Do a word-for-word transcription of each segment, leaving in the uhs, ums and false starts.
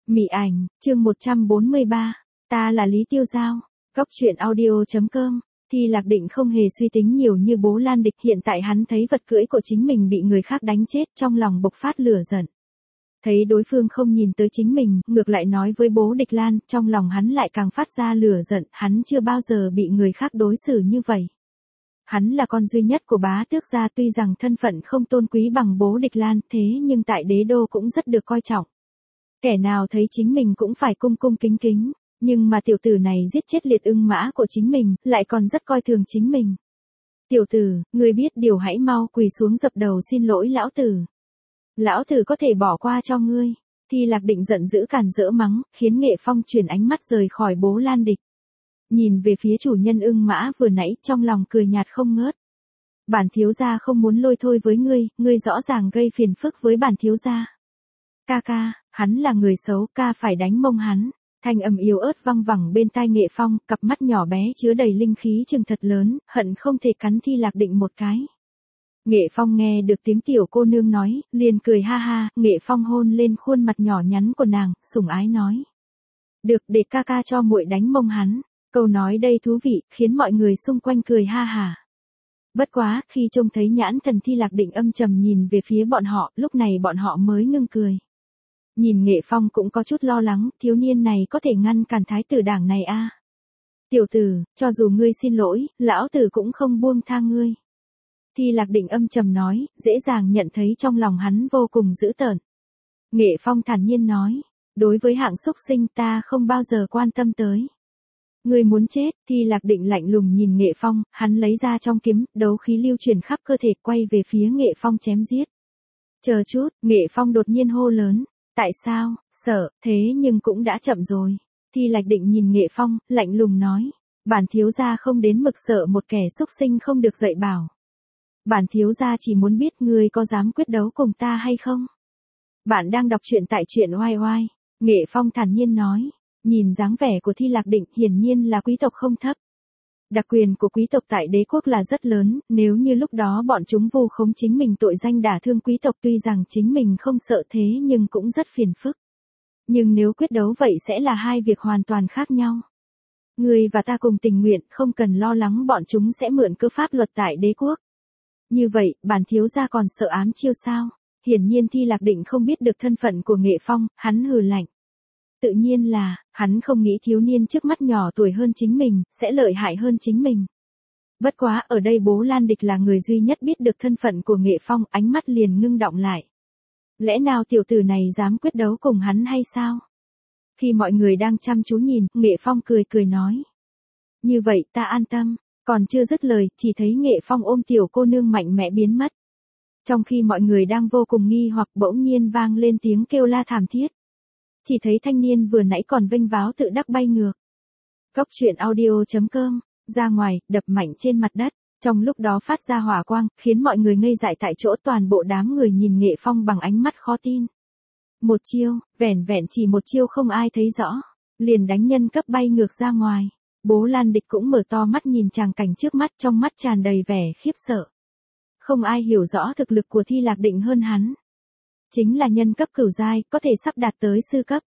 Mị ảnh, chương một trăm bốn mươi ba, ta là Lý Tiêu Giao. Góc truyện audio chấm com. Thi Lạc Định không hề suy tính nhiều như bố Lan Địch, hiện tại hắn thấy vật cưỡi của chính mình bị người khác đánh chết, trong lòng bộc phát lửa giận. Thấy đối phương không nhìn tới chính mình, ngược lại nói với bố Địch Lan, trong lòng hắn lại càng phát ra lửa giận, hắn chưa bao giờ bị người khác đối xử như vậy. Hắn là con duy nhất của bá tước gia, tuy rằng thân phận không tôn quý bằng bố Địch Lan, thế nhưng tại đế đô cũng rất được coi trọng. Kẻ nào thấy chính mình cũng phải cung cung kính kính, nhưng mà tiểu tử này giết chết liệt ưng mã của chính mình, lại còn rất coi thường chính mình. Tiểu tử, ngươi biết điều hãy mau quỳ xuống dập đầu xin lỗi lão tử. Lão tử có thể bỏ qua cho ngươi. Thi Lạc Định giận dữ càn rỡ mắng, khiến Nghệ Phong chuyển ánh mắt rời khỏi bố Lan Địch. Nhìn về phía chủ nhân ưng mã vừa nãy, trong lòng cười nhạt không ngớt. Bản thiếu gia không muốn lôi thôi với ngươi, ngươi rõ ràng gây phiền phức với bản thiếu gia. Ca ca, hắn là người xấu, ca phải đánh mông hắn. Thanh âm yếu ớt văng vẳng bên tai Nghệ Phong, cặp mắt nhỏ bé chứa đầy linh khí trừng thật lớn, hận không thể cắn Thi Lạc Định một cái. Nghệ Phong nghe được tiếng tiểu cô nương nói, liền cười ha ha, Nghệ Phong hôn lên khuôn mặt nhỏ nhắn của nàng, sủng ái nói. Được, để ca ca cho muội đánh mông hắn. Câu nói đây thú vị, khiến mọi người xung quanh cười ha hả. Bất quá, khi trông thấy nhãn thần Thi Lạc Định âm trầm nhìn về phía bọn họ, lúc này bọn họ mới ngưng cười. Nhìn Nghệ Phong cũng có chút lo lắng, thiếu niên này có thể ngăn cản thái tử đảng này a? À? Tiểu tử, cho dù ngươi xin lỗi, lão tử cũng không buông tha ngươi. Thi Lạc Định âm trầm nói, dễ dàng nhận thấy trong lòng hắn vô cùng dữ tợn. Nghệ Phong thản nhiên nói, đối với hạng xúc sinh ta không bao giờ quan tâm tới. Ngươi muốn chết, Thi Lạc Định lạnh lùng nhìn Nghệ Phong, hắn lấy ra trong kiếm, đấu khí lưu chuyển khắp cơ thể, quay về phía Nghệ Phong chém giết. Chờ chút, Nghệ Phong đột nhiên hô lớn. Tại sao, sợ, thế nhưng cũng đã chậm rồi. Thi Lạc Định nhìn Nghệ Phong, lạnh lùng nói. Bản thiếu gia không đến mực sợ một kẻ xúc sinh không được dạy bảo. Bản thiếu gia chỉ muốn biết ngươi có dám quyết đấu cùng ta hay không. Bạn đang đọc truyện tại truyện oai oai. Nghệ Phong thản nhiên nói. Nhìn dáng vẻ của Thi Lạc Định hiển nhiên là quý tộc không thấp. Đặc quyền của quý tộc tại đế quốc là rất lớn, nếu như lúc đó bọn chúng vu khống chính mình tội danh đả thương quý tộc, tuy rằng chính mình không sợ thế nhưng cũng rất phiền phức. Nhưng nếu quyết đấu vậy sẽ là hai việc hoàn toàn khác nhau. Ngươi và ta cùng tình nguyện, không cần lo lắng bọn chúng sẽ mượn cơ pháp luật tại đế quốc. Như vậy, bản thiếu gia còn sợ ám chiêu sao? Hiển nhiên Thi Lạc Định không biết được thân phận của Nghệ Phong, hắn hừ lạnh. Tự nhiên là, hắn không nghĩ thiếu niên trước mắt nhỏ tuổi hơn chính mình, sẽ lợi hại hơn chính mình. Bất quá, ở đây bố Lan Địch là người duy nhất biết được thân phận của Nghệ Phong, ánh mắt liền ngưng động lại. Lẽ nào tiểu tử này dám quyết đấu cùng hắn hay sao? Khi mọi người đang chăm chú nhìn, Nghệ Phong cười cười nói. Như vậy ta an tâm, còn chưa dứt lời, chỉ thấy Nghệ Phong ôm tiểu cô nương mạnh mẽ biến mất. Trong khi mọi người đang vô cùng nghi hoặc, bỗng nhiên vang lên tiếng kêu la thảm thiết. Chỉ thấy thanh niên vừa nãy còn vênh váo tự đắc bay ngược. Góc truyện audio chấm com, ra ngoài, đập mạnh trên mặt đất, trong lúc đó phát ra hỏa quang, khiến mọi người ngây dại tại chỗ, toàn bộ đám người nhìn Nghệ Phong bằng ánh mắt khó tin. Một chiêu, vẻn vẹn chỉ một chiêu không ai thấy rõ, liền đánh nhân cấp bay ngược ra ngoài. Bố Lan Địch cũng mở to mắt nhìn tràng cảnh trước mắt, trong mắt tràn đầy vẻ khiếp sợ. Không ai hiểu rõ thực lực của Thi Lạc Định hơn hắn. Chính là nhân cấp cửu giai, có thể sắp đạt tới sư cấp.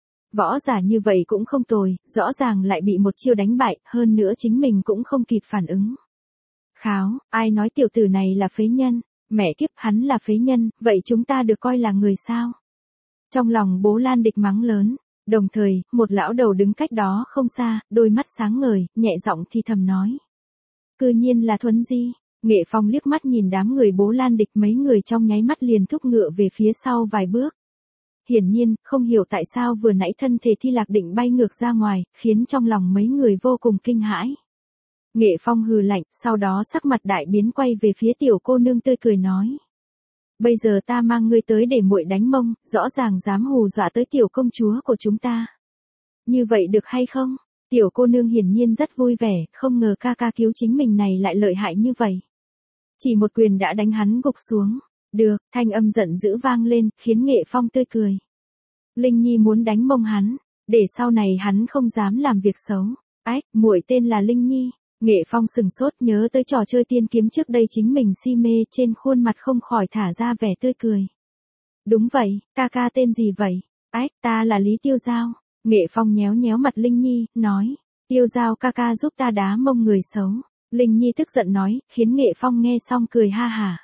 Võ giả như vậy cũng không tồi, rõ ràng lại bị một chiêu đánh bại, hơn nữa chính mình cũng không kịp phản ứng. Kháo, ai nói tiểu tử này là phế nhân, mẹ kiếp hắn là phế nhân, vậy chúng ta được coi là người sao? Trong lòng bố Lan Địch mắng lớn, đồng thời, một lão đầu đứng cách đó không xa, đôi mắt sáng ngời, nhẹ giọng thì thầm nói. Cư nhiên là Thuấn Di. Nghệ Phong liếc mắt nhìn đám người bố Lan Địch, mấy người trong nháy mắt liền thúc ngựa về phía sau vài bước. Hiển nhiên, không hiểu tại sao vừa nãy thân thể Thi Lạc Định bay ngược ra ngoài, khiến trong lòng mấy người vô cùng kinh hãi. Nghệ Phong hừ lạnh, sau đó sắc mặt đại biến quay về phía tiểu cô nương tươi cười nói. Bây giờ ta mang ngươi tới để muội đánh mông, rõ ràng dám hù dọa tới tiểu công chúa của chúng ta. Như vậy được hay không? Tiểu cô nương hiển nhiên rất vui vẻ, không ngờ ca ca cứu chính mình này lại lợi hại như vậy. Chỉ một quyền đã đánh hắn gục xuống. Được, thanh âm giận dữ vang lên, khiến Nghệ Phong tươi cười. Linh Nhi muốn đánh mông hắn, để sau này hắn không dám làm việc xấu. Ách, muội tên là Linh Nhi. Nghệ Phong sừng sốt nhớ tới trò chơi tiên kiếm trước đây chính mình si mê, trên khuôn mặt không khỏi thả ra vẻ tươi cười. Đúng vậy, ca ca tên gì vậy? Ách, ta là Lý Tiêu Giao. Nghệ Phong nhéo nhéo mặt Linh Nhi, nói. Tiêu Giao ca ca giúp ta đá mông người xấu. Linh Nhi tức giận nói, khiến Nghệ Phong nghe xong cười ha hả.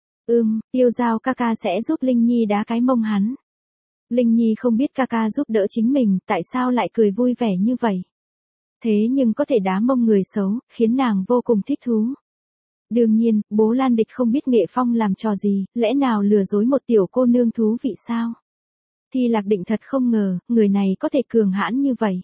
Ừm, Tiêu Giao ca ca sẽ giúp Linh Nhi đá cái mông hắn. Linh Nhi không biết ca ca giúp đỡ chính mình, tại sao lại cười vui vẻ như vậy. Thế nhưng có thể đá mông người xấu, khiến nàng vô cùng thích thú. Đương nhiên, bố Lan Địch không biết Nghệ Phong làm trò gì, lẽ nào lừa dối một tiểu cô nương thú vị sao? Thì Lạc Định thật không ngờ, người này có thể cường hãn như vậy.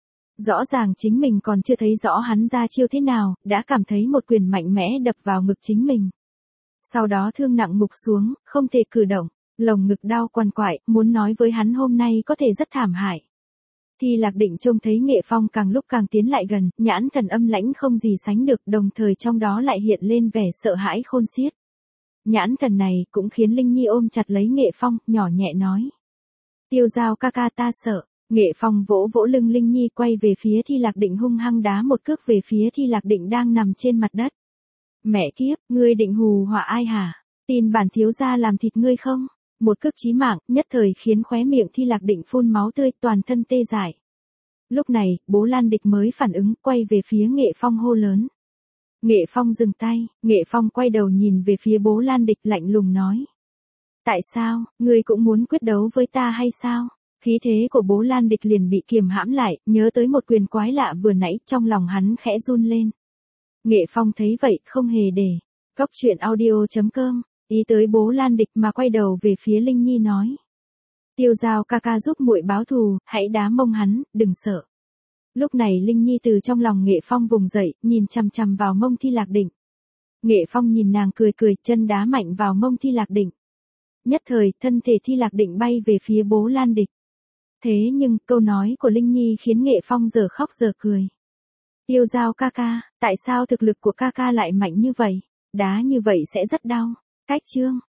Rõ ràng chính mình còn chưa thấy rõ hắn ra chiêu thế nào, đã cảm thấy một quyền mạnh mẽ đập vào ngực chính mình. Sau đó thương nặng ngục xuống, không thể cử động, lồng ngực đau quằn quại, muốn nói với hắn hôm nay có thể rất thảm hại. Thì Lạc Định trông thấy Nghệ Phong càng lúc càng tiến lại gần, nhãn thần âm lãnh không gì sánh được, đồng thời trong đó lại hiện lên vẻ sợ hãi khôn xiết. Nhãn thần này cũng khiến Linh Nhi ôm chặt lấy Nghệ Phong, nhỏ nhẹ nói. Tiêu Giao ca ca ta sợ. Nghệ Phong vỗ vỗ lưng Linh Nhi quay về phía Thi Lạc Định hung hăng đá một cước về phía Thi Lạc Định đang nằm trên mặt đất. Mẹ kiếp, ngươi định hù họa ai hả? Tin bản thiếu gia làm thịt ngươi không? Một cước chí mạng, nhất thời khiến khóe miệng Thi Lạc Định phun máu tươi, toàn thân tê dại. Lúc này, bố Lan Địch mới phản ứng, quay về phía Nghệ Phong hô lớn. Nghệ Phong dừng tay, Nghệ Phong quay đầu nhìn về phía bố Lan Địch lạnh lùng nói. Tại sao, ngươi cũng muốn quyết đấu với ta hay sao? Khí thế của bố Lan Địch liền bị kiềm hãm lại, nhớ tới một quyền quái lạ vừa nãy, trong lòng hắn khẽ run lên. Nghệ Phong thấy vậy, không hề để. Cóc truyện audio chấm com, ý tới bố Lan Địch mà quay đầu về phía Linh Nhi nói. Tiêu Giao ca ca giúp muội báo thù, hãy đá mông hắn, đừng sợ. Lúc này Linh Nhi từ trong lòng Nghệ Phong vùng dậy, nhìn chằm chằm vào mông Thi Lạc Định. Nghệ Phong nhìn nàng cười cười, chân đá mạnh vào mông Thi Lạc Định. Nhất thời, thân thể Thi Lạc Định bay về phía bố Lan Địch. Thế nhưng, câu nói của Linh Nhi khiến Nghệ Phong giờ khóc giờ cười. Tiêu Giao ca ca, tại sao thực lực của ca ca lại mạnh như vậy? Đá như vậy sẽ rất đau. Cách chương.